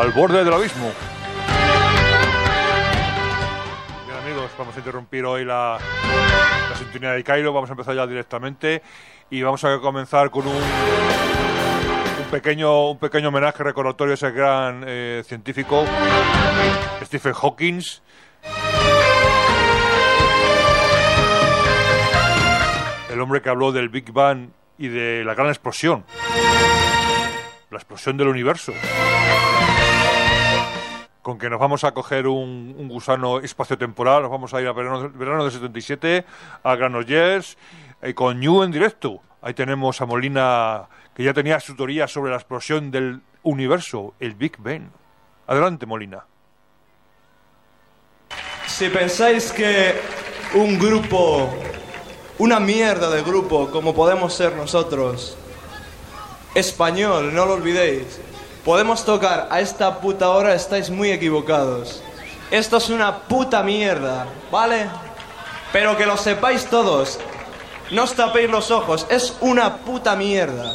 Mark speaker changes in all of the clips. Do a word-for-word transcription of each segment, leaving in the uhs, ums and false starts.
Speaker 1: al borde del abismo. Bien, amigos, vamos a interrumpir hoy la, la sintonía de Cairo. Vamos a empezar ya directamente y vamos a comenzar con un, un pequeño un pequeño homenaje recordatorio a ese gran eh, científico, Stephen Hawking. El hombre que habló del Big Bang y de la gran explosión. La explosión del universo. Con que nos vamos a coger un, un gusano espaciotemporal, nos vamos a ir a verano, verano del setenta y siete, a Granollers, y con New en directo. Ahí tenemos a Molina, que ya tenía su teoría sobre la explosión del universo, el Big Bang. Adelante, Molina.
Speaker 2: Si pensáis que un grupo, una mierda de grupo, como podemos ser nosotros, español, no lo olvidéis, podemos tocar a esta puta hora, estáis muy equivocados. Esto es una puta mierda, ¿vale? Pero que lo sepáis todos, no os tapéis los ojos, es una puta mierda.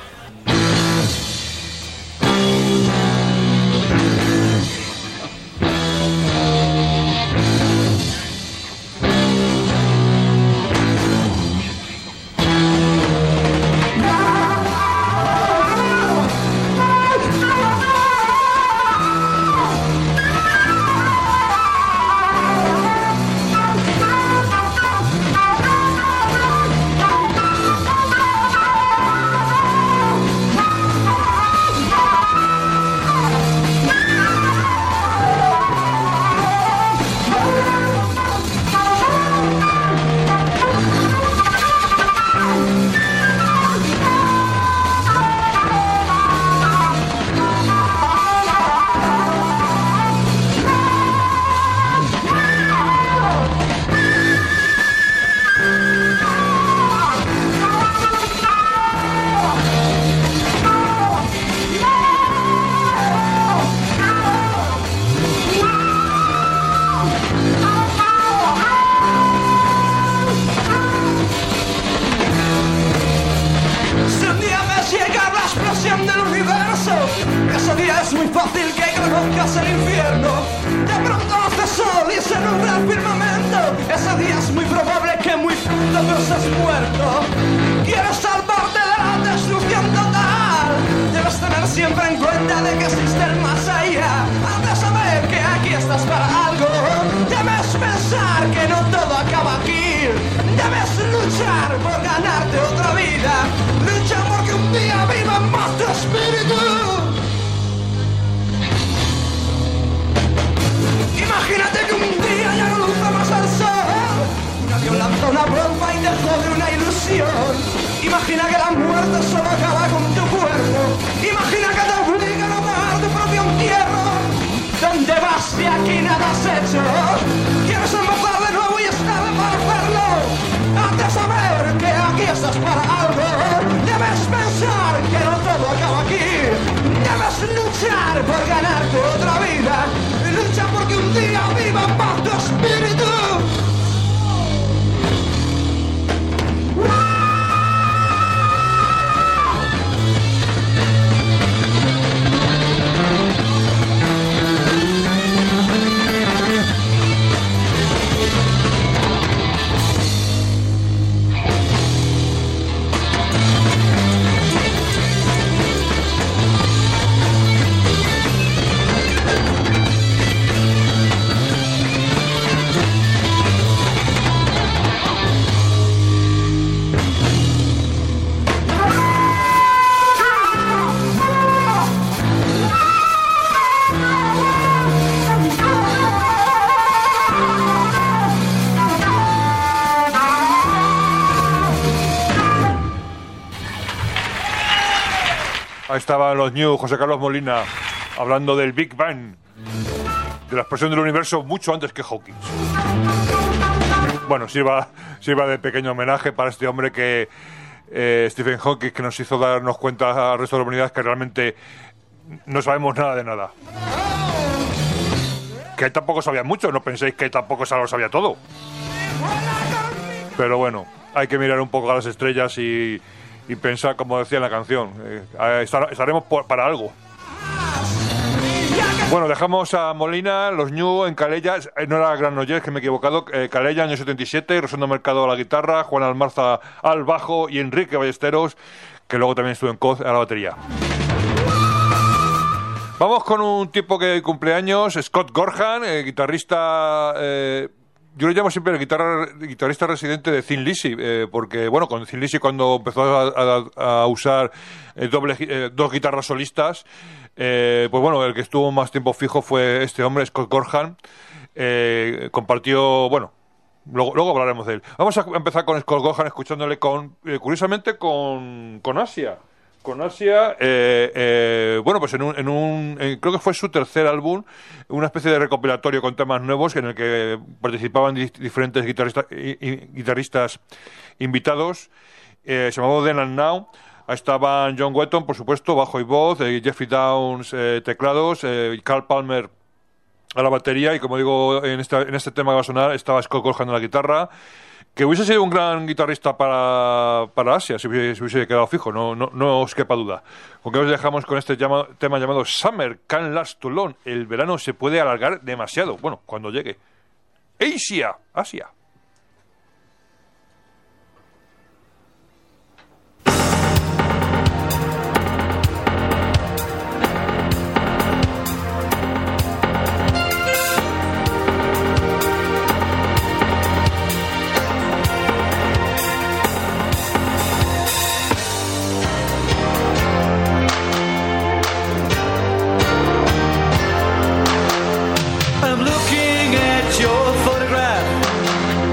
Speaker 3: Imagina que la muerte solo acaba con tu cuerpo. Imagina que te obligan a pagar tu propio entierro. ¿Dónde vas si aquí nada has hecho? ¿Quieres empezar de nuevo y es tarde para hacerlo? Has de saber que aquí estás para algo. Debes pensar que no todo acaba aquí. Debes luchar por ganarte otra vida. Lucha porque un día viva en paz tu espíritu.
Speaker 1: Ahí estaban los New, José Carlos Molina, hablando del Big Bang, de la explosión del universo mucho antes que Hawking. Bueno, sirva, sirva de pequeño homenaje para este hombre que, eh, Stephen Hawking, que nos hizo darnos cuenta al resto de la humanidad que realmente no sabemos nada de nada. Que él tampoco sabía mucho, no penséis que él tampoco lo sabía todo. Pero bueno, hay que mirar un poco a las estrellas y... y pensar, como decía en la canción, eh, estaremos por, para algo.
Speaker 3: Y
Speaker 1: Bueno, dejamos a Molina, los Ñu en Calella, eh, no era Granollers, que me he equivocado, eh, Calella, año setenta y siete, Rosendo Mercado a la guitarra, Juan Almarza al bajo y Enrique Ballesteros, que luego también estuvo en Coz, a la batería. Vamos con un tipo que cumpleaños, Scott Gorham, eh, guitarrista... Eh, yo lo llamo siempre el guitarra, guitarrista residente de Thin Lizzy, eh, porque, bueno, con Thin Lizzy cuando empezó a, a, a usar eh, doble, eh, dos guitarras solistas, eh, pues bueno, el que estuvo más tiempo fijo fue este hombre, Scott Gorham. Eh, compartió, bueno, luego, luego hablaremos de él. Vamos a empezar con Scott Gorham, escuchándole con, eh, curiosamente, con, con Asia. Con Asia, eh, eh, bueno, pues en un, en un eh, creo que fue su tercer álbum, una especie de recopilatorio con temas nuevos en el que participaban di- diferentes guitarristas, i- i- guitarristas invitados. Eh, se llamaba Then and Now. Ahí estaban John Wetton, por supuesto, bajo y voz, eh, Jeffrey Downes, eh, teclados, eh, Carl Palmer a la batería, y como digo, en, esta, en este tema que va a sonar estaba Scott Gorham en la guitarra, que hubiese sido un gran guitarrista para, para Asia si hubiese, si hubiese quedado fijo, no, no, no os quepa duda. Porque os dejamos con este llama, tema llamado Summer Can Last Too Long. El verano se puede alargar demasiado. Bueno, cuando llegue. Asia, Asia.
Speaker 4: I'm looking at your photograph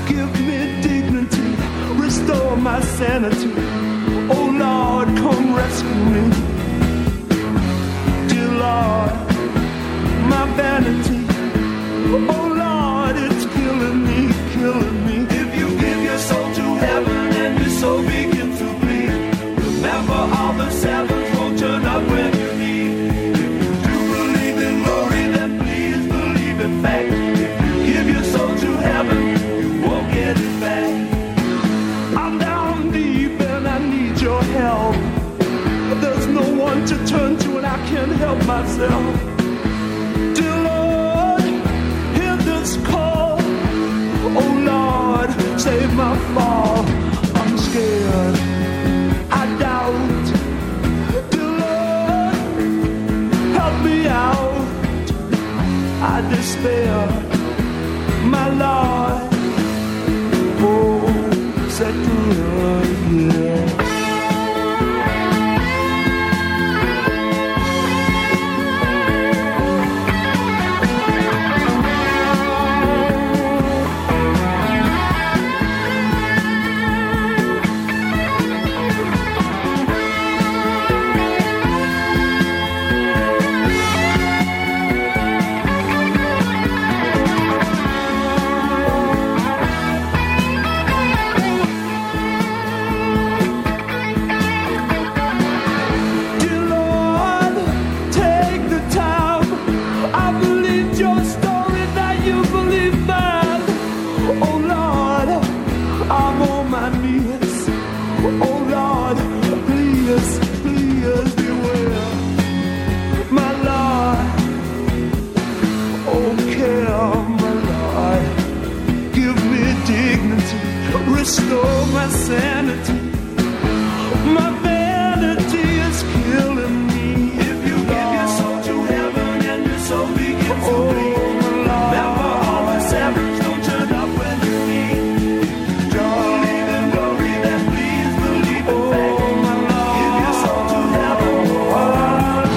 Speaker 3: give me dignity, restore my sanity. Oh Lord, come rescue me. Dear Lord, my vanity. Oh Lord, it's killing me, killing me. If you give your soul to heaven and your soul begin to bleed, remember all the sevens won't turn up when you need. If you do believe in glory, then please believe in fact. If you give your soul to heaven, you won't get it back. I'm down deep and I need your help. There's no one to turn to and I can't help myself. Dear Lord, hear this call. Oh Lord, save my fall. I'm scared, I doubt. Dear Lord, help me out. I despair, my Lord. Oh, set good, yeah. Restore my sanity. My vanity is killing me. If you give your soul to heaven and your soul begins to bleed, remember all the sevens don't turn up when you need. If you believe in glory, then please believe in fact. Give your soul to heaven.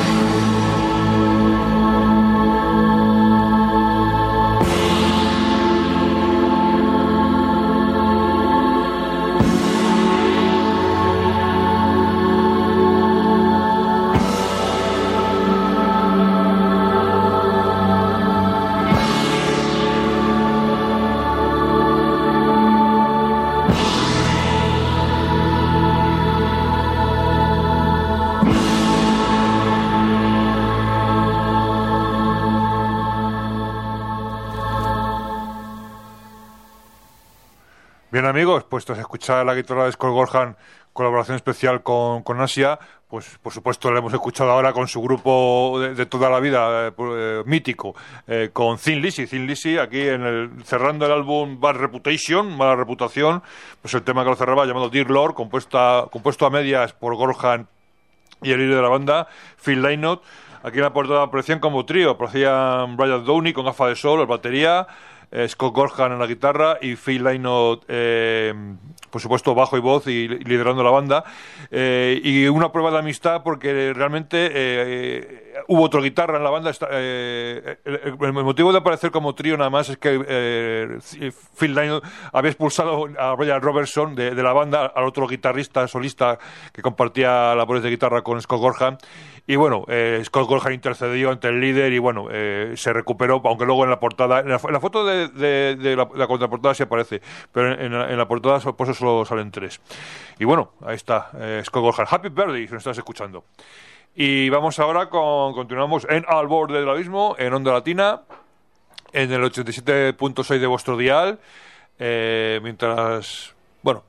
Speaker 1: Bien amigos, pues tras escuchar la guitarra de Scott Gorham, colaboración especial con, con Asia, pues por supuesto la hemos escuchado ahora con su grupo de, de toda la vida, eh, eh, mítico, eh, con Thin Lizzy, Thin Lizzy, aquí en el, cerrando el álbum Bad Reputation, Mala Reputación, pues el tema que lo cerraba llamado Dear Lord, compuesta, compuesto a medias por Gorham y el líder de la banda, Phil Lynott. Aquí en la portada aparecían como trío, aparecían Brian Downey con gafas de sol, la batería, eh, Scott Gorham en la guitarra y Phil Lynott, eh, por supuesto, bajo y voz y liderando la banda. Eh, y una prueba de amistad porque realmente eh, hubo otra guitarra en la banda. Eh, el, el motivo de aparecer como trío nada más es que eh, Phil Lynott había expulsado a Brian Robertson de, de la banda, al otro guitarrista solista que compartía labores de guitarra con Scott Gorham. Y bueno, eh, Scott Gorham intercedió ante el líder y bueno, eh, se recuperó, aunque luego en la portada, en la, en la foto de, de, de la, la contraportada sí aparece, pero en, en, la, en la portada por eso solo salen tres. Y bueno, ahí está, eh, Scott Gorham. Happy Birthday, si nos estás escuchando. Y vamos ahora con, continuamos en Al Borde del Abismo, en Onda Latina, en el ochenta y siete punto seis de vuestro dial, eh, mientras, bueno,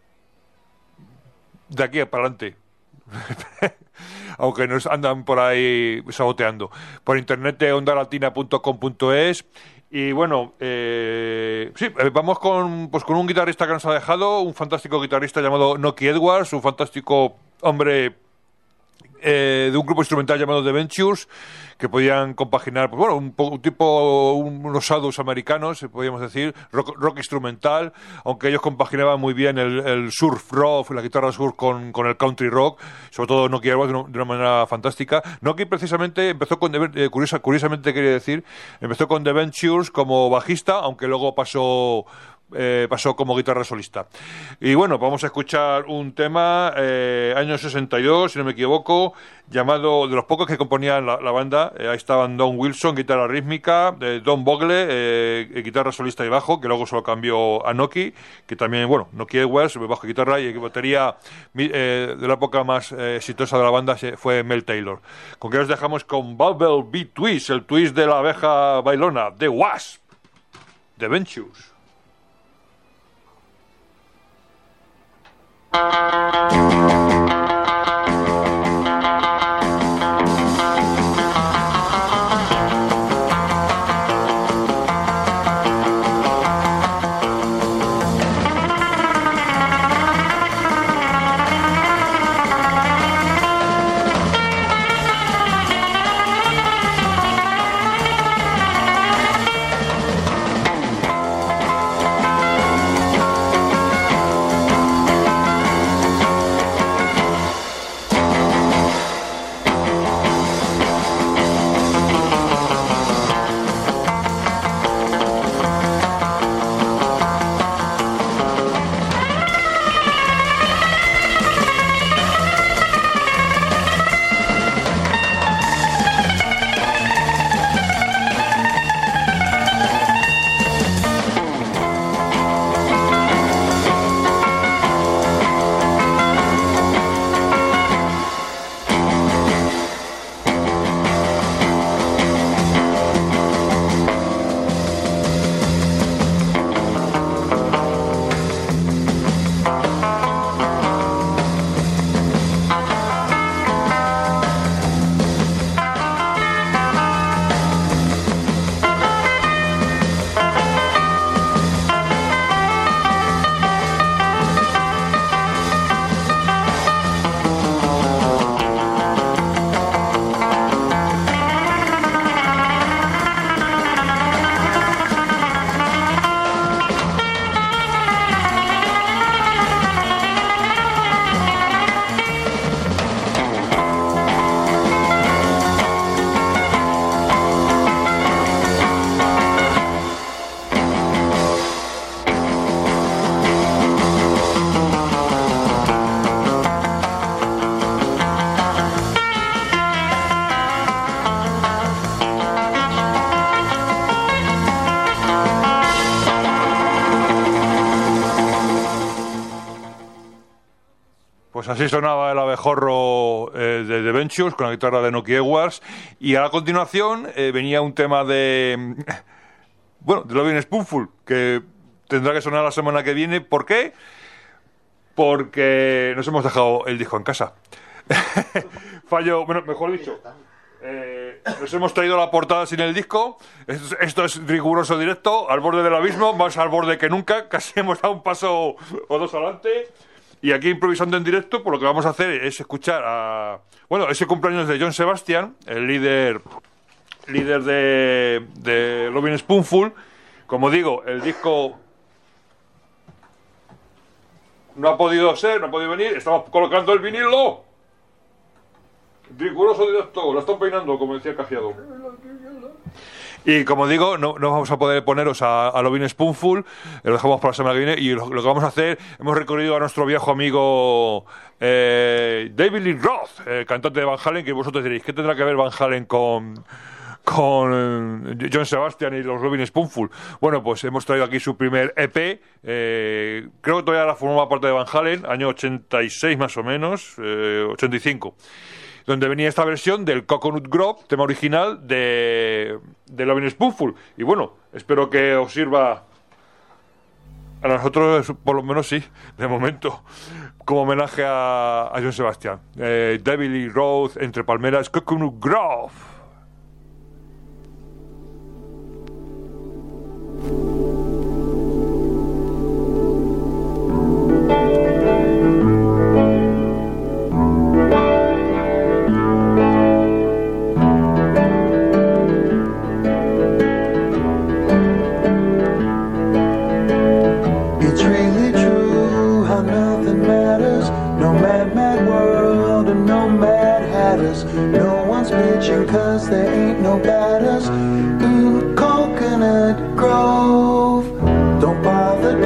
Speaker 1: de aquí para adelante. Aunque nos andan por ahí saboteando. Por internet de ondalatina punto com punto es. Y bueno, eh, sí, vamos con, pues con un guitarrista que nos ha dejado, un fantástico guitarrista llamado Noki Edwards, un fantástico hombre eh, de un grupo instrumental llamado The Ventures, que podían compaginar, pues bueno, un, un tipo, un, unos sadus americanos, podríamos decir, rock, rock instrumental, aunque ellos compaginaban muy bien el, el surf rock, la guitarra surf con, con el country rock, sobre todo Noki Edwards de, de una manera fantástica. Noki precisamente empezó con, eh, curiosa, curiosamente quería decir, empezó con The Ventures como bajista, aunque luego pasó eh, pasó como guitarra solista. Y bueno, vamos a escuchar un tema, eh, año sesenta y dos, si no me equivoco, llamado, de los pocos que componían la, la banda, eh, ahí estaban Don Wilson, guitarra rítmica, eh, Don Bogle, eh, guitarra solista y bajo, que luego se lo cambió a Noki, que también, bueno, Noki Edwards, bajo y guitarra, y batería eh, de la época más eh, exitosa de la banda fue Mel Taylor. Con que os dejamos con Bumblebee Twist, el twist de la abeja bailona, The Wasp, The Ventures. Pues así sonaba el abejorro eh, de The Ventures con la guitarra de Noki Edwards. Y a la continuación eh, venía un tema de... Bueno, de Lovin' Spoonful, que tendrá que sonar la semana que viene. ¿Por qué? Porque nos hemos dejado el disco en casa. Fallo, bueno, mejor dicho, eh, nos hemos traído la portada sin el disco. Esto, esto es riguroso directo, al borde del abismo, más al borde que nunca. Casi hemos dado un paso o dos adelante. Y aquí improvisando en directo, pues lo que vamos a hacer es escuchar a... Bueno, ese cumpleaños de John Sebastian, el líder líder de, de Lovin' Spoonful. Como digo, el disco no ha podido ser, no ha podido venir. Estamos colocando el vinilo. Riguroso directo, lo están peinando, como decía el Cajeado. Y como digo, no, no vamos a poder poneros a, a Lovin' Spoonful, lo dejamos para la semana que viene. Y lo, lo que vamos a hacer, hemos recorrido a nuestro viejo amigo eh, David Lee Roth, el cantante de Van Halen, que vosotros diréis, ¿qué tendrá que ver Van Halen con, con John Sebastian y los Lovin' Spoonful? Bueno, pues hemos traído aquí su primer E P, eh, creo que todavía la formaba parte de Van Halen, año ochenta y seis más o menos, eh, ochenta y cinco. Donde venía esta versión del Coconut Grove, tema original de, de Lovin' Spoonful. Y bueno, espero que os sirva a nosotros, por lo menos sí, de momento, como homenaje a, a John Sebastian. Eh, David Lee Roth, Entre Palmeras, Coconut Grove.
Speaker 4: Cause there ain't no batters in Coconut Grove. Don't bother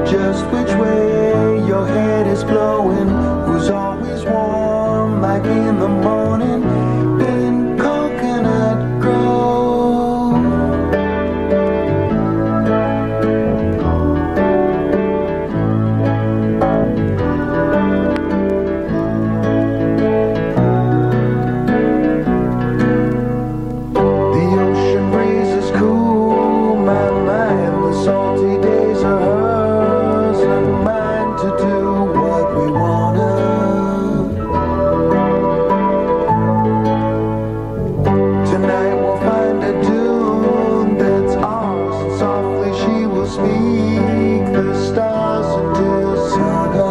Speaker 4: just which way your head is blowing. Who's always warm like in the morning in Coconut Grove. The ocean breeze is cool, my mind, the salty days are hers and mine to do what we wanna. Tonight we'll find a tune that's ours, and softly she will speak the stars into saga.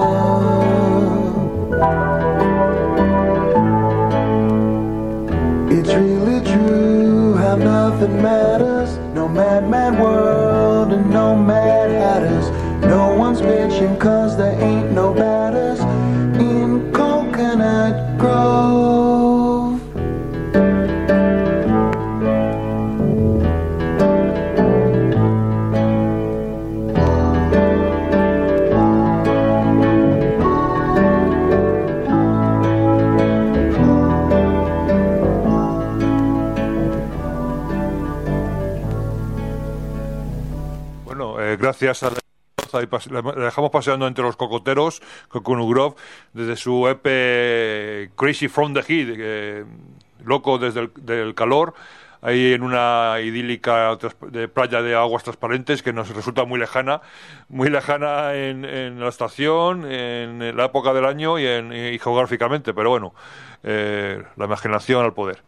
Speaker 4: It's really true how nothing matters. No mad, mad world and no mad hatters. No one's bitching cause there ain't no batters in Coconut Grove.
Speaker 1: Bueno, eh, gracias a la, ahí pas- la la dejamos paseando entre los cocoteros, Coconut Grove, desde su E P Crazy from the Heat, eh, loco desde el del calor, ahí en una idílica tras- de playa de aguas transparentes que nos resulta muy lejana, muy lejana en, en la estación, en la época del año y, en, y geográficamente, pero bueno, eh, la imaginación al poder.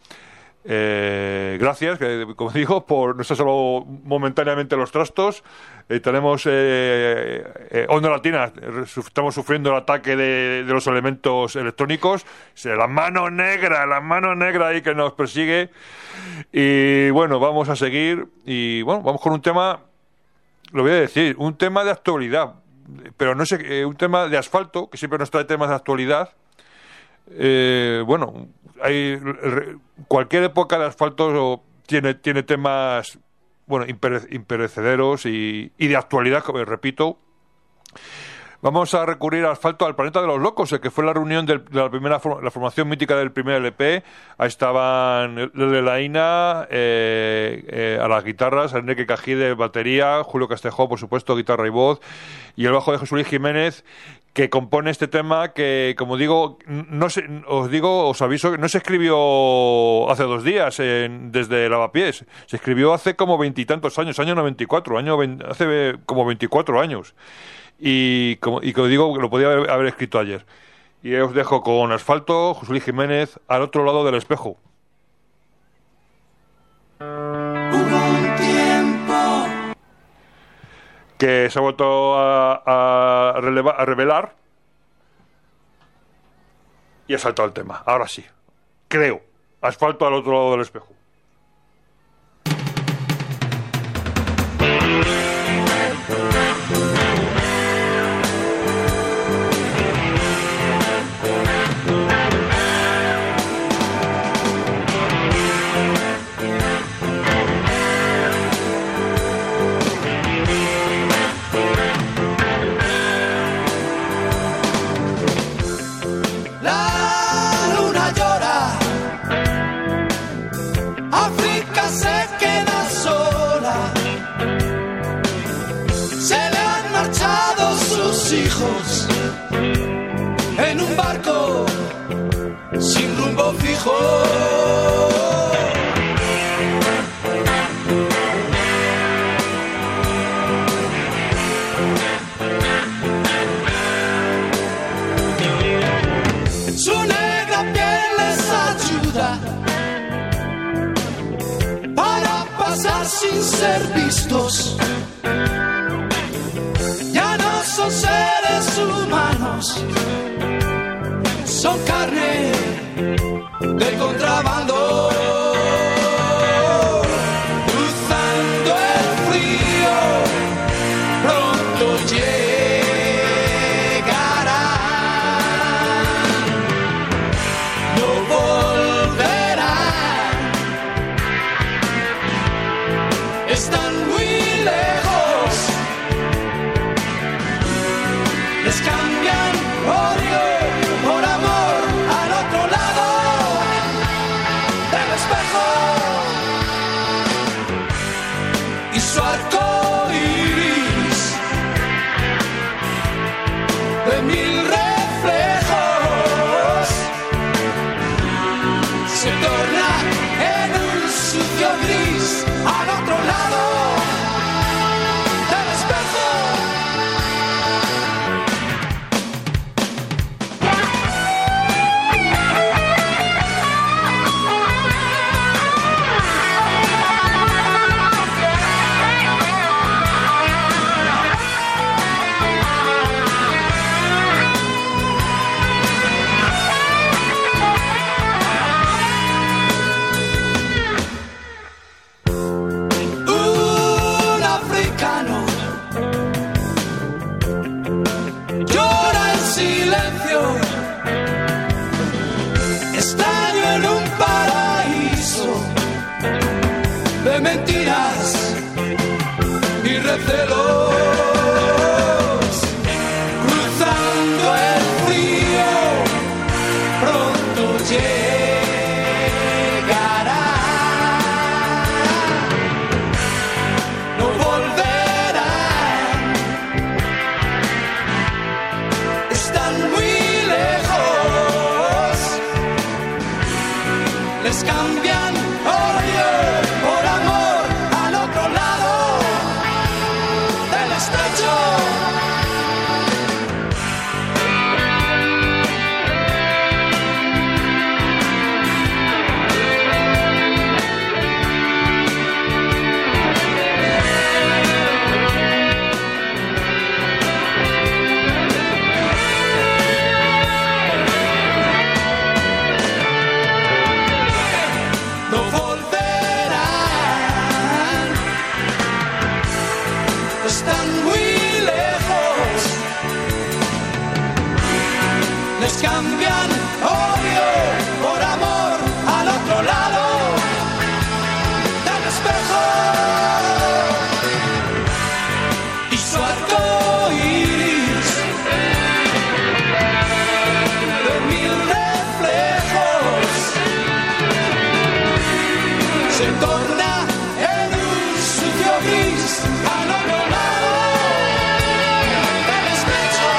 Speaker 1: Eh, gracias, que, como digo, por no ser solo momentáneamente los trastos. Eh, tenemos eh, eh, Onda Latina, eh, su- estamos sufriendo el ataque de, de los elementos electrónicos. Se- La mano negra, la mano negra ahí que nos persigue. Y bueno, vamos a seguir. Y bueno, vamos con un tema, lo voy a decir, un tema de actualidad, pero no sé, eh, un tema de Asfalto, que siempre nos trae temas de actualidad. Eh, bueno, hay re- cualquier época de Asfalto tiene, tiene temas, bueno, impere- imperecederos y, y de actualidad, como repito. Vamos a recurrir a Asfalto, al Planeta de los Locos, el que fue la reunión del- de la primera for- la formación mítica del primer L P. Ahí estaban Lele Laína, eh, eh, a las guitarras, Enrique Cajide, batería, Julio Castejó, por supuesto, guitarra y voz, y el bajo de Jesús Luis Jiménez, que compone este tema que, como digo, no se, os digo, os aviso, que no se escribió hace dos días en- desde Lavapiés, se escribió hace como veintitantos años, año noventa y cuatro, año vein- hace como veinticuatro años. Y como, y como digo, lo podía haber, haber escrito ayer. Y os dejo con Asfalto, José Luis Jiménez, Al otro lado del espejo. Que se ha vuelto a, a, releva- a revelar y ha saltado el tema. Ahora sí, creo. Asfalto al otro lado del espejo.
Speaker 3: La luna llora, África se queda sola, se le han marchado sus hijos en un barco sin rumbo fijo. Su negra piel les ayuda para pasar sin ser vistos. Ya no son seres humanos, son carne del contrabando. Cruzando el frío, pronto llegarán, no volverán, están muy lejos, les cambian odio por amor al otro lado del estrecho. Cambian odio por amor al otro lado del espejo y su arco iris de mil reflejos se torna en un sucio gris al otro lado del espejo.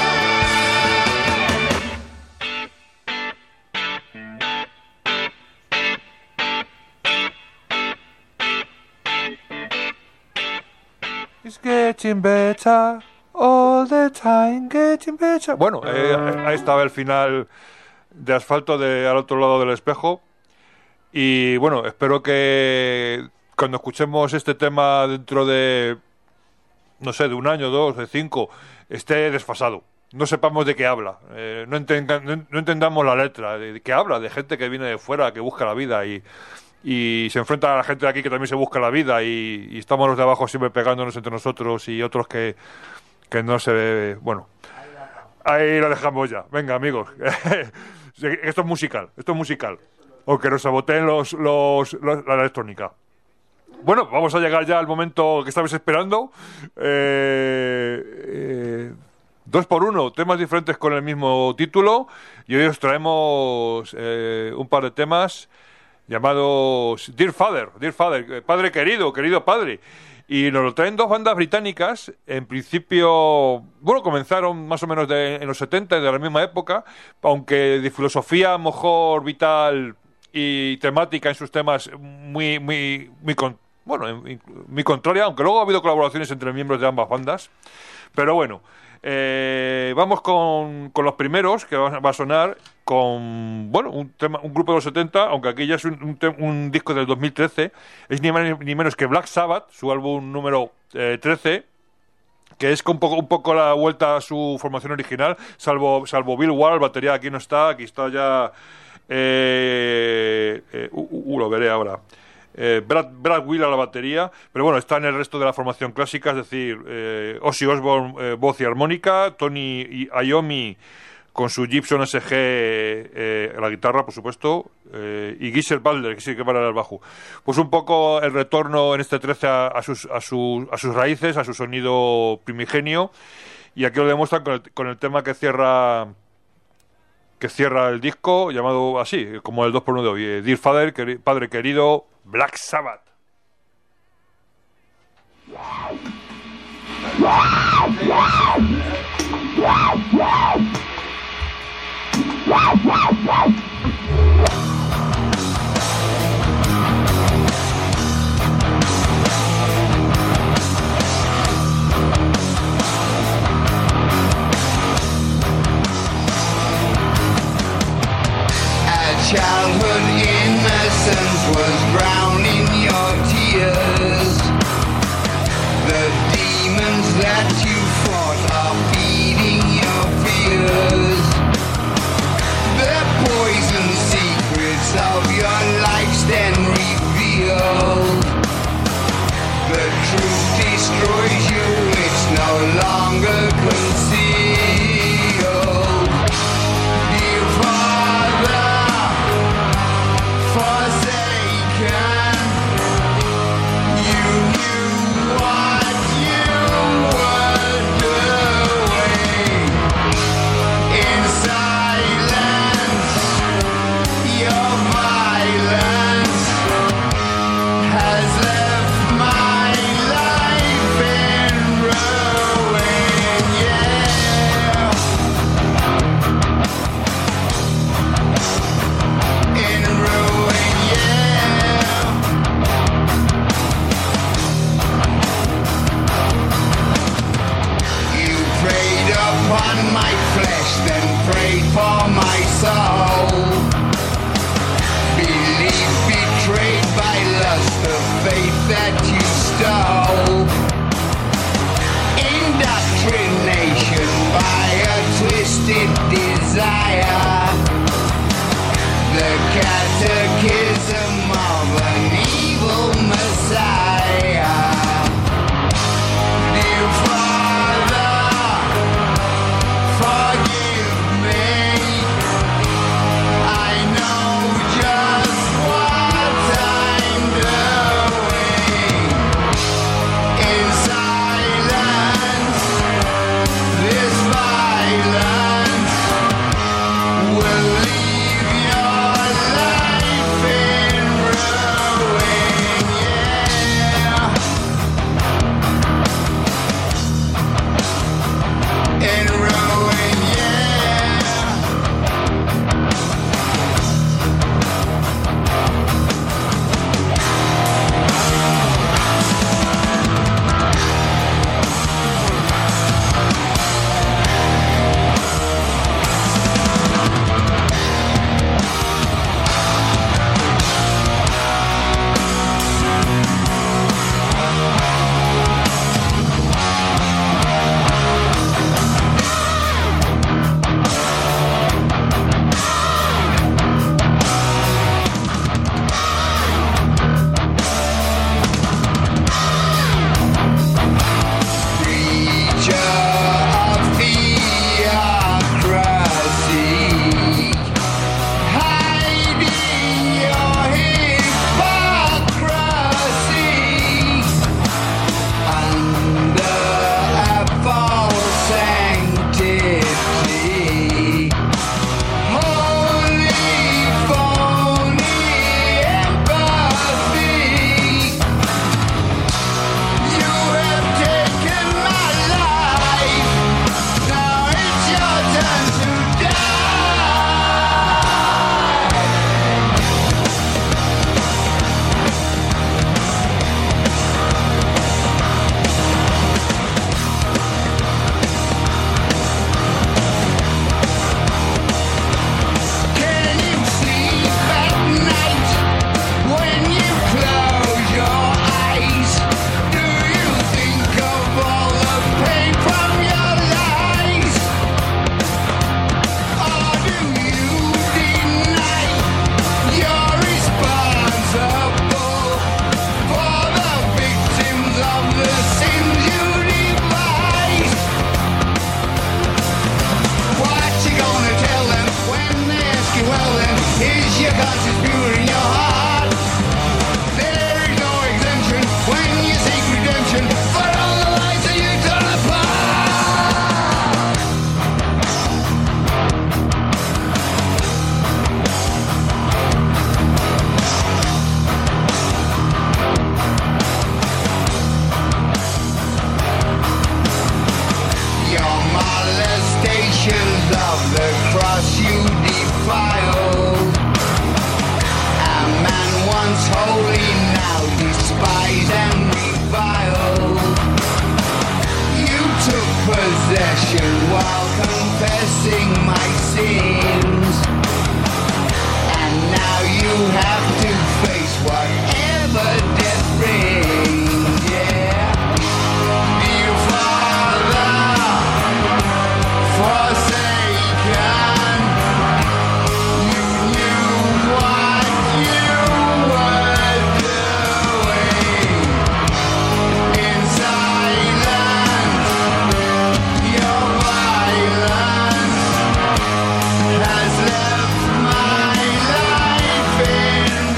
Speaker 1: It's getting better all the time, getting better. Bueno, eh, ahí estaba el final de Asfalto de Al otro lado del espejo. Y bueno, espero que cuando escuchemos este tema dentro de, no sé, de un año, dos, de cinco, esté desfasado. No sepamos de qué habla, eh, no, entenda, no, no entendamos la letra, de, de qué habla, de gente que viene de fuera, que busca la vida y... y se enfrenta a la gente de aquí que también se busca la vida y, y estamos los de abajo siempre pegándonos entre nosotros y otros que, que no se... Bueno, ahí lo dejamos ya. Venga, amigos. Esto es musical, esto es musical. Aunque nos saboteen los, los, los, la electrónica. Bueno, vamos a llegar ya al momento que estabais esperando. Eh, eh, dos por uno, temas diferentes con el mismo título. Y hoy os traemos eh, un par de temas llamados Dear Father, Dear Father, padre querido, querido padre. Y nos lo traen dos bandas británicas. En principio, bueno, comenzaron más o menos de, en los setenta, de la misma época, aunque de filosofía a lo mejor vital y temática en sus temas muy, muy, muy, con, bueno, muy contraria, aunque luego ha habido colaboraciones entre miembros de ambas bandas. Pero bueno, eh, vamos con, con los primeros, que va a sonar con, bueno, un tema, un grupo de los setenta, aunque aquí ya es un, un, te, un disco del dos mil trece, es ni más ni menos que Black Sabbath, su álbum número eh, trece, que es un poco, un poco la vuelta a su formación original, salvo, salvo Bill Ward, batería aquí no está, aquí está ya, eh, eh, uh, uh, lo veré ahora. Eh, Brad, Brad Will a la batería, pero bueno, está en el resto de la formación clásica, es decir, eh, Ozzy Osbourne, eh, voz y armónica, Tony Iommi con su Gibson S G eh, la guitarra, por supuesto, eh, y Geezer Butler, que sí que para el bajo. Pues un poco el retorno en este trece a, a, sus, a, su, a sus raíces, a su sonido primigenio, y aquí lo demuestran con el, con el tema que cierra que cierra el disco, llamado así, como el dos por uno de hoy, eh, Dear Father, queri, padre querido, Black Sabbath.
Speaker 5: Childhood innocence was drowning your tears. The demons that you fought flesh, then prayed for my soul. Belief betrayed by lust, the faith that you stole. Indoctrination by a twisted desire. The catechism of an evil messiah. Dear Father, forgive me. I know just what I'm doing. In silence, this violence will leave your life in ruin, yeah. In ruin, yeah. Preacher of theocracy, hiding your hypocrisy under a false sanctity. Holy phony empathy. You have taken my life. Now it's your turn to die. Can you sleep at night when you close your eyes? Do you think of all the pain from your lies? Or do you deny you're responsible for the victims of the sins you devise? What you gonna tell them when they ask you, well then, is your conscience pure in your heart? There is no exemption when you seek redemption for all the lies that you torn apart. Your molestations of the cross you defiled. A man once holy, now despised and reviled. You took possession while confessing my sins, and now you have to face whatever death brings, yeah. Dear Father, forsaken, you knew what you were doing. In silence, your violence has left my life in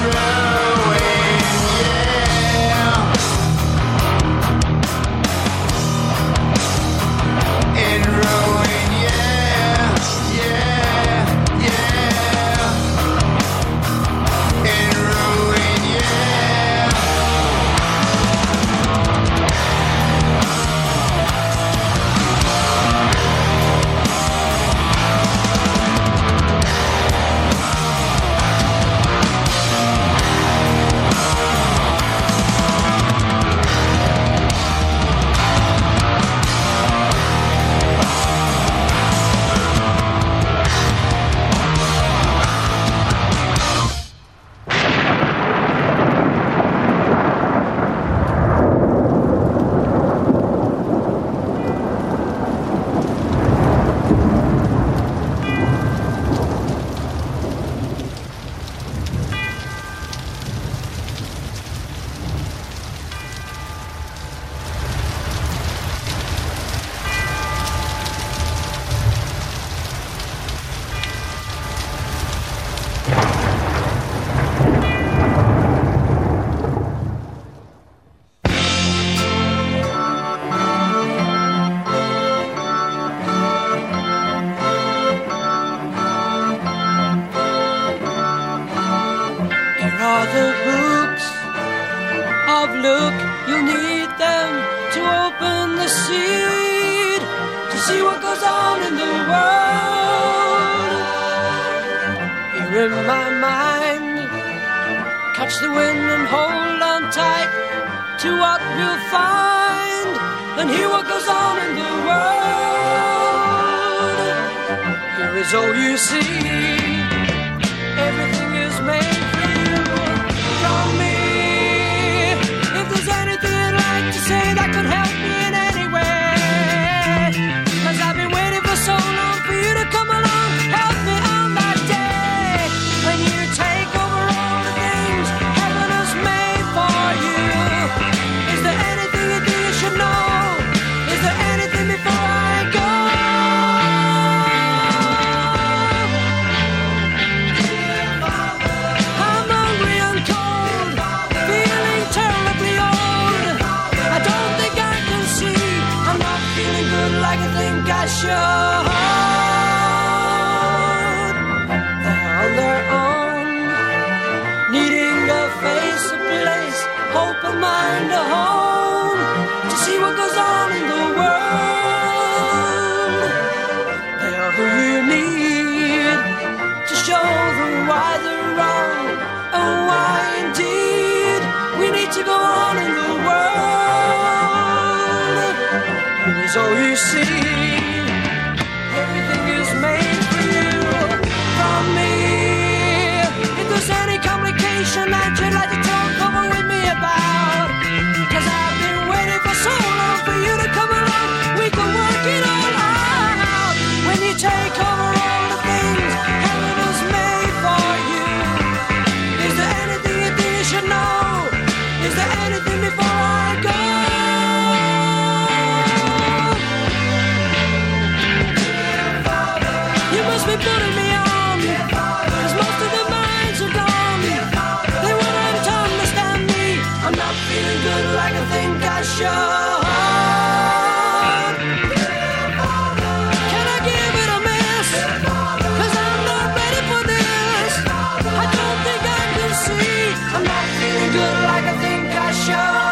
Speaker 6: goes on in the world. Here in my mind, catch the wind and hold on tight to what we'll find, and hear what goes on in the world. Here is all you see, everything is made for you from me. If there's anything you'd like to say that could help me in any way, 'cause I've been waiting for so long for you to come along, help me on that day when you take over all the things heaven has made for you. Is there anything you think you should know? Is there anything before I go? I'm hungry and cold, feeling terribly old. I don't think I can see, I'm not feeling good like I think I should. They're on their own, needing a face, a place, hope, a mind, a home, to see what goes on in the world. They are who you need to show them why they're wrong, and why indeed we need to go on in the world. Here is all you see, everything is made for you from me. If there's any complication that you'd like to talk over with me about, 'cause I've been waiting for so long for you to come along, we can work it all out. When you take over all the things heaven has made for you, is there anything you think you should know? Is there anything before I go? You must be putting me on, 'cause most of the minds are gone. They won't understand me, I'm not feeling good like I think I should. Can I give it a miss? 'Cause I'm not ready for this. I don't think I can see, I'm not feeling good like I think I should.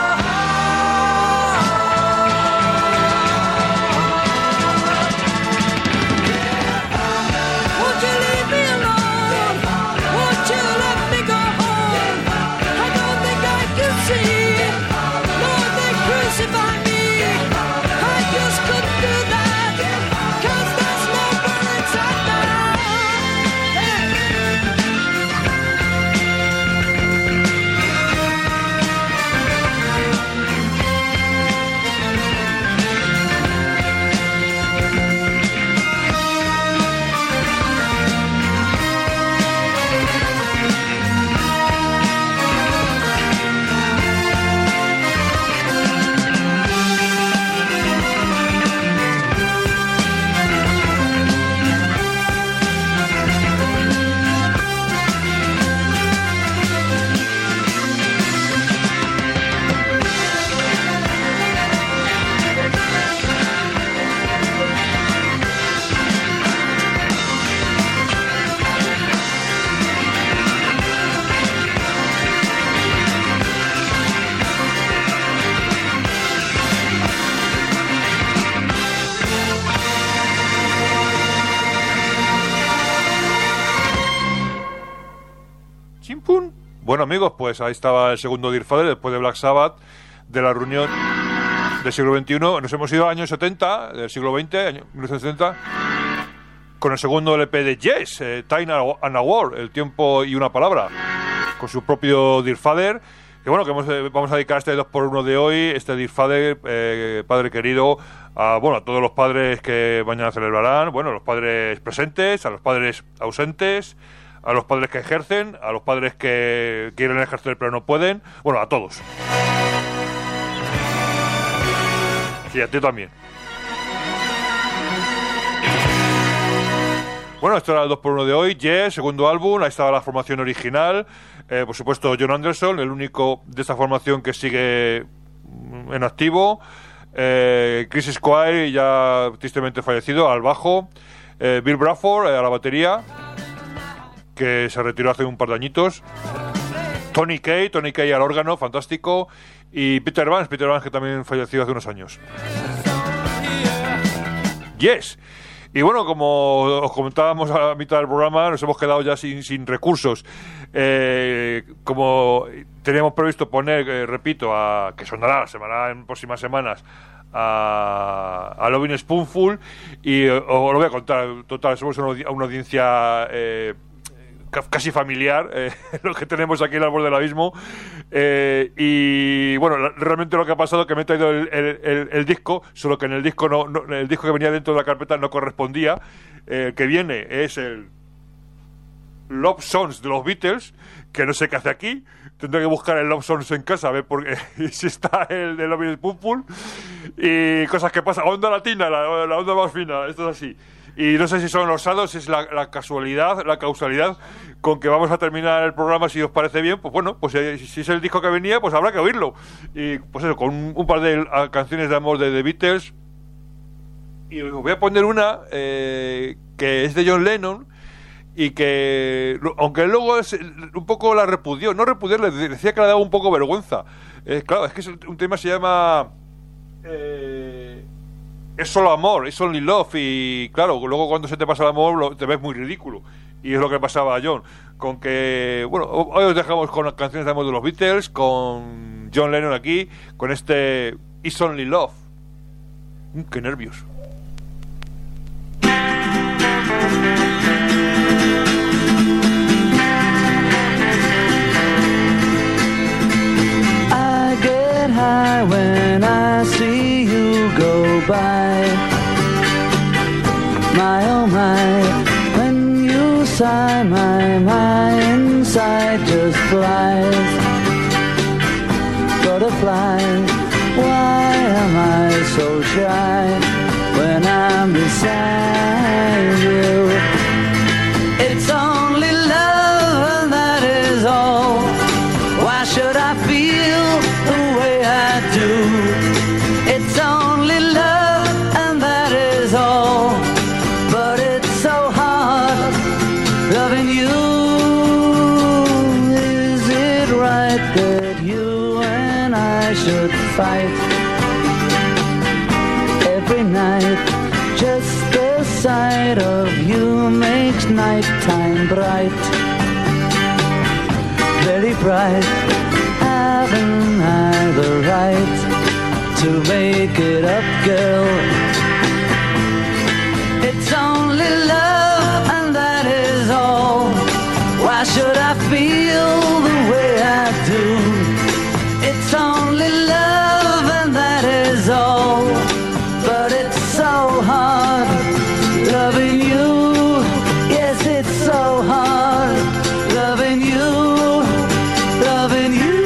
Speaker 6: Won't you leave me alone? Won't you let me go home? I don't think I can see. Lord, they crucify me. I just couldn't do that, 'cause there's no burn inside now.
Speaker 1: Chimpún. Bueno, amigos, pues ahí estaba el segundo Dear Father después de Black Sabbath, de la reunión del siglo veintiuno. Nos hemos ido a años setenta, del siglo veinte, año mil novecientos setenta, con el segundo L P de Yes, eh, Time and a Word, El tiempo y una palabra, con su propio Dear Father. Que bueno, que hemos, eh, vamos a dedicar este dos por uno de hoy, este Dear Father, eh, padre querido, a, bueno, a todos los padres que mañana celebrarán, bueno, a los padres presentes, a los padres ausentes, a los padres que ejercen, a los padres que quieren ejercer pero no pueden, bueno, a todos. Sí, a ti también. Bueno, esto era el dos por uno de hoy. Yes, segundo álbum, ahí estaba la formación original. Eh, por supuesto, John Anderson, el único de esta formación que sigue en activo. Eh, Chris Squire, ya tristemente fallecido, al bajo. Eh, Bill Bruford, eh, a la batería, que se retiró hace un par de añitos. Tony Kaye, Tony Kaye al órgano, fantástico. Y Peter Vance, Peter Vance, que también falleció hace unos años. Yes. Y bueno, como os comentábamos a la mitad del programa, nos hemos quedado ya sin, sin recursos. Eh, como teníamos previsto poner, eh, repito, a, que sonará, sonará en próximas semanas, a, a Lovin' Spoonful, y eh, os lo voy a contar. Total, somos una, una audiencia eh, casi familiar, eh, lo que tenemos aquí en el borde del abismo. Eh, y bueno, realmente lo que ha pasado es que me he traído el, el, el, el disco, solo que en el disco no, no el disco que venía dentro de la carpeta no correspondía. Eh, el que viene es el Love Songs de los Beatles, que no sé qué hace aquí. Tendré que buscar el Love Songs en casa a ver por qué, si está el de Lovin' Spoonful. Y cosas que pasan, onda latina, la, la onda más fina, esto es así. Y no sé si son osados, si es la, la casualidad, la causalidad con que vamos a terminar el programa, si os parece bien. Pues bueno, pues si, si es el disco que venía, pues habrá que oírlo. Y pues eso, con un, un par de a, canciones de amor de The Beatles. Y os voy a poner una eh, que es de John Lennon, y que, aunque luego es, un poco la repudió, no repudió, le decía que le daba un poco vergüenza. Eh, claro, es que es un tema que se llama... Eh, es solo amor, es only love, y claro, luego cuando se te pasa el amor lo, te ves muy ridículo, y es lo que pasaba a John, con que, bueno, hoy os dejamos con las canciones de amor de los Beatles, con John Lennon aquí, con este It's Only Love. Mm, qué nervios.
Speaker 7: I get high when I see you go by. My oh my, when you sigh, my my inside just flies. Butterfly, why am I so shy when I'm beside you? It's only love, that is all. Why should I feel the way I do? It's only love, and that is all. But it's so hard loving you. Is it right that you and I should fight every night? Just the sight of you makes nighttime bright, very bright. Haven't I the right to make it up, girl? It's only love, and that is all. Why should I feel the way I do? It's only love, and that is all. But it's so hard loving you. Yes, it's so hard loving you, loving you.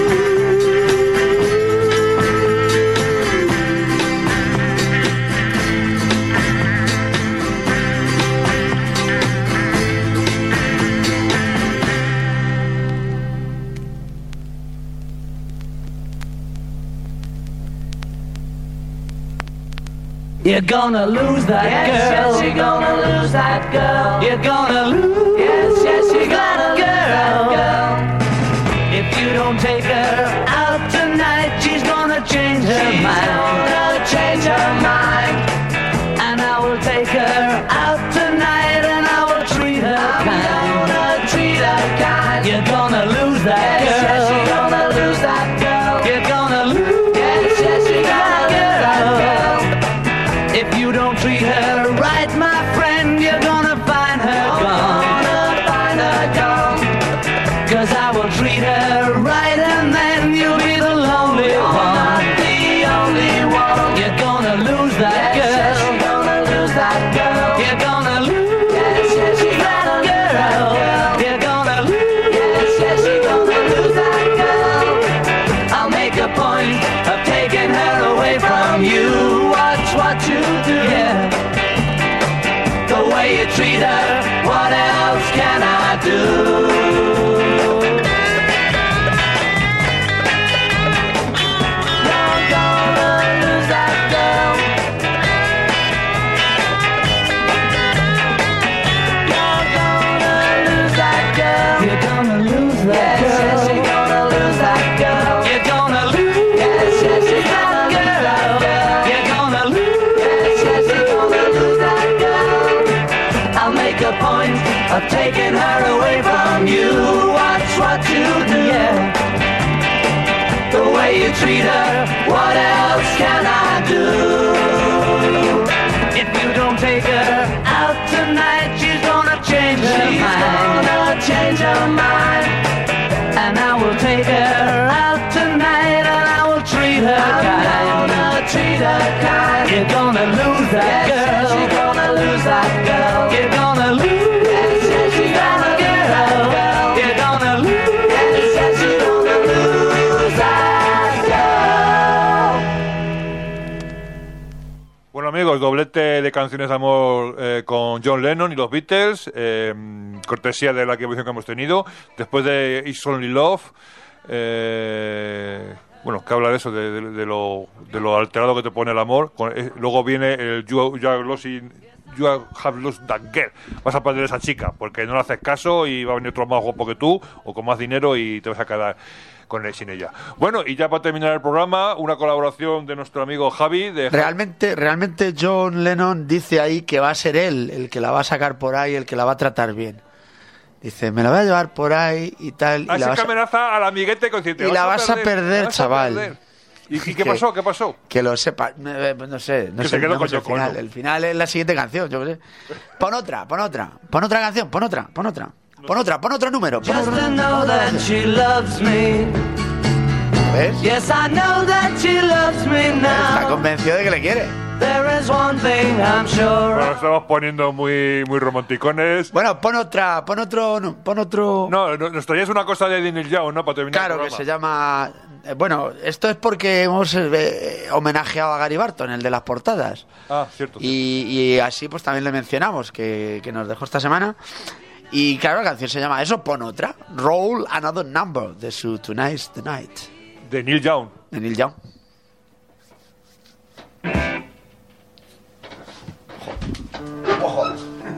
Speaker 7: You're gonna lose that
Speaker 6: Yes,
Speaker 7: girl.
Speaker 6: yes, you're gonna lose that girl.
Speaker 7: You're gonna lose
Speaker 6: Yes, yes, you're gonna lose that girl.
Speaker 7: if you don't take her out tonight. She's gonna change her
Speaker 6: She's
Speaker 7: mind,
Speaker 6: gonna change her mind.
Speaker 7: and I will take her out tonight, and I will treat her
Speaker 6: I'm
Speaker 7: kind.
Speaker 6: gonna treat her kind.
Speaker 7: You're gonna lose that
Speaker 6: Yes,
Speaker 7: girl.
Speaker 6: yes, you're gonna lose that girl.
Speaker 7: You're gonna lose
Speaker 6: Yes, yes, you're gonna lose that girl.
Speaker 7: if you don't treat her right, my friend. You're gonna find her
Speaker 6: I'm
Speaker 7: gone.
Speaker 6: gonna find her gone.
Speaker 7: 'Cause I will treat her right, and then you'll be the lonely
Speaker 6: I'm
Speaker 7: one.
Speaker 6: not the only one.
Speaker 7: You're gonna lose that
Speaker 6: Yes, yes,
Speaker 7: girl.
Speaker 6: you're gonna lose that girl.
Speaker 7: You're gonna lose
Speaker 6: Yes, yes, you're
Speaker 7: that
Speaker 6: gonna lose that
Speaker 7: girl.
Speaker 6: girl.
Speaker 7: You're gonna lose
Speaker 6: Yes, yes, you're gonna lose that girl.
Speaker 7: I'll make a point of taking her away from you. Watch what you do. Yeah. The way you treat her, what else can I do?
Speaker 6: You're gonna lose that girl. You're gonna lose that girl.
Speaker 7: You're gonna lose that
Speaker 6: Yes, yes,
Speaker 7: girl.
Speaker 6: you're gonna lose that girl.
Speaker 7: You're gonna lose
Speaker 6: Yes, yes, you're gonna lose that girl.
Speaker 7: You're gonna lose
Speaker 6: Yes, yes, you're gonna lose
Speaker 7: of taking her away from you. Watch what you do, yeah. The way you treat her, what else can I do? If you don't take her out tonight, she's gonna change her she's mind. She's gonna change her mind. And I will take her out tonight, and I will treat her I'm kind. I'm gonna treat her kind. You're gonna lose that yes, girl. Yes, you're gonna lose that girl. You're gonna lose yes, yes, you're gonna get that girl. You're gonna lose yes, yes, you're gonna lose that girl.
Speaker 1: Bueno amigos, doblete de canciones de amor eh, con John Lennon y los Beatles, eh, cortesía de la evolución que hemos tenido. Después de It's Only Love, eh, bueno, que habla de eso, de, de, de, lo, de lo alterado que te pone el amor. Con, eh, luego viene el You, you, are losing, you have lost that girl. Vas a perder a esa chica porque no le haces caso y va a venir otro más guapo que tú o con más dinero y te vas a quedar con él, sin ella. Bueno, y ya para terminar el programa, una colaboración de nuestro amigo Javi. De
Speaker 8: realmente, realmente John Lennon dice ahí que va a ser él el que la va a sacar por ahí, el que la va a tratar bien. Dice, me la voy a llevar por ahí y tal.
Speaker 1: Así
Speaker 8: y la
Speaker 1: que
Speaker 8: a...
Speaker 1: amenaza al amiguete consciente.
Speaker 8: Y la vas a perder, perder vas chaval. A perder.
Speaker 1: ¿Y, ¿Y qué pasó? ¿Qué pasó?
Speaker 8: Que lo sepa. No sé. No
Speaker 1: que
Speaker 8: sé
Speaker 1: se quedó
Speaker 8: no
Speaker 1: con
Speaker 8: el final. El final es la siguiente canción, yo qué sé. Pon otra, pon otra. Pon otra canción, pon otra, pon otra. Pon otra, pon otro número. Pon
Speaker 7: Just
Speaker 8: otro,
Speaker 7: to know that she loves me.
Speaker 8: ¿Ves?
Speaker 7: Yes, I know that she loves me now.
Speaker 8: Está convencido de que le quiere.
Speaker 7: There is one thing I'm sure.
Speaker 1: Bueno, estamos poniendo muy muy romanticones.
Speaker 8: Bueno, pon otra, pon otro, no, pon otro.
Speaker 1: No, nos traías una cosa de Neil Young, ¿no? Para terminar.
Speaker 8: Claro, que se llama. Eh, bueno, esto es porque hemos eh, homenajeado a Gary Barton, el de las portadas.
Speaker 1: Ah, cierto.
Speaker 8: Y, y así, pues también le mencionamos que, que nos dejó esta semana. Y claro, la canción se llama eso, pon otra. Roll Another Number de su Tonight's the Night.
Speaker 1: De Neil Young.
Speaker 8: De Neil Young. Ojo.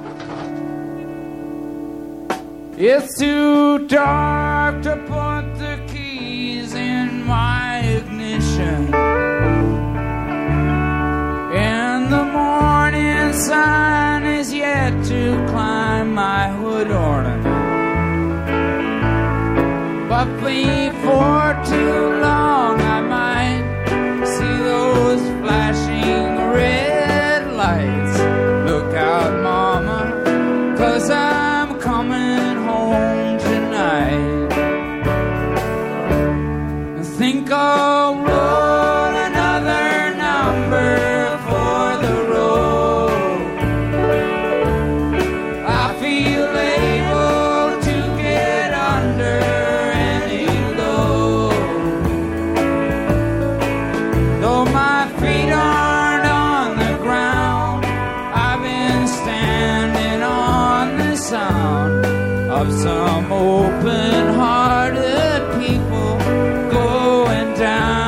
Speaker 9: It's too dark to put the keys in my ignition. And the morning sun is yet to climb my hood ornament. But before too long I might see those flashing red lights. Look out, mama, 'cause I'm coming home tonight. Think I'll roll another number for the road. I feel able to get under any load. Though my feet aren't on the ground, I've been standing on the sound of some open-hearted people going down.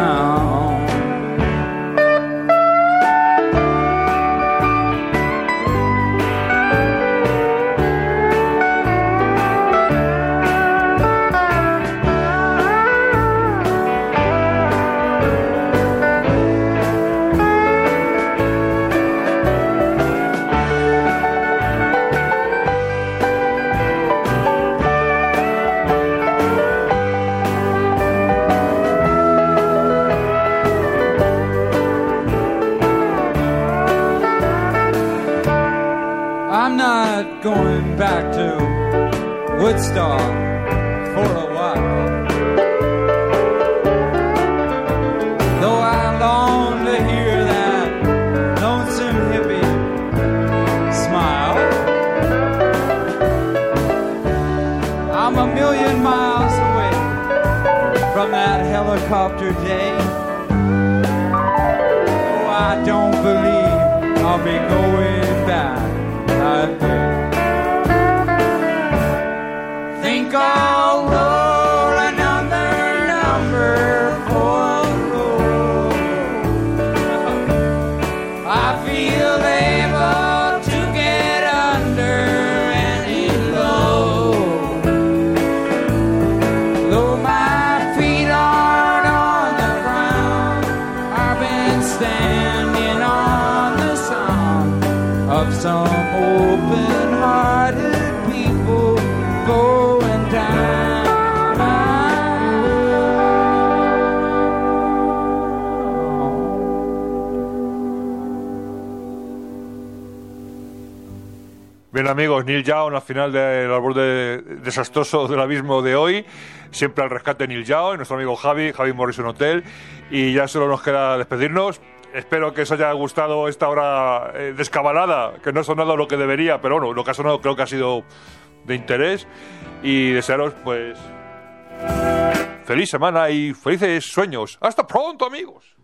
Speaker 9: I'm not going back to Woodstock for a while, though I long to hear that lonesome hippie smile. I'm a million miles away from that helicopter day. Oh, I don't believe I'll be going back. Think I'll roll another number for the road. I feel able to get under any load. Though my feet aren't on the ground, I've been standing on the sound of some open-hearted people going down.
Speaker 1: Bien, amigos, Neil Young al final del borde desastroso del abismo de hoy. Siempre al rescate Neil Young y nuestro amigo Javi, Javi Morrison Hotel. Y ya solo nos queda despedirnos. Espero que os haya gustado esta hora eh, descabalada, que no ha sonado lo que debería, pero bueno, lo que ha sonado creo que ha sido de interés. Y desearos, pues, feliz semana y felices sueños. ¡Hasta pronto, amigos!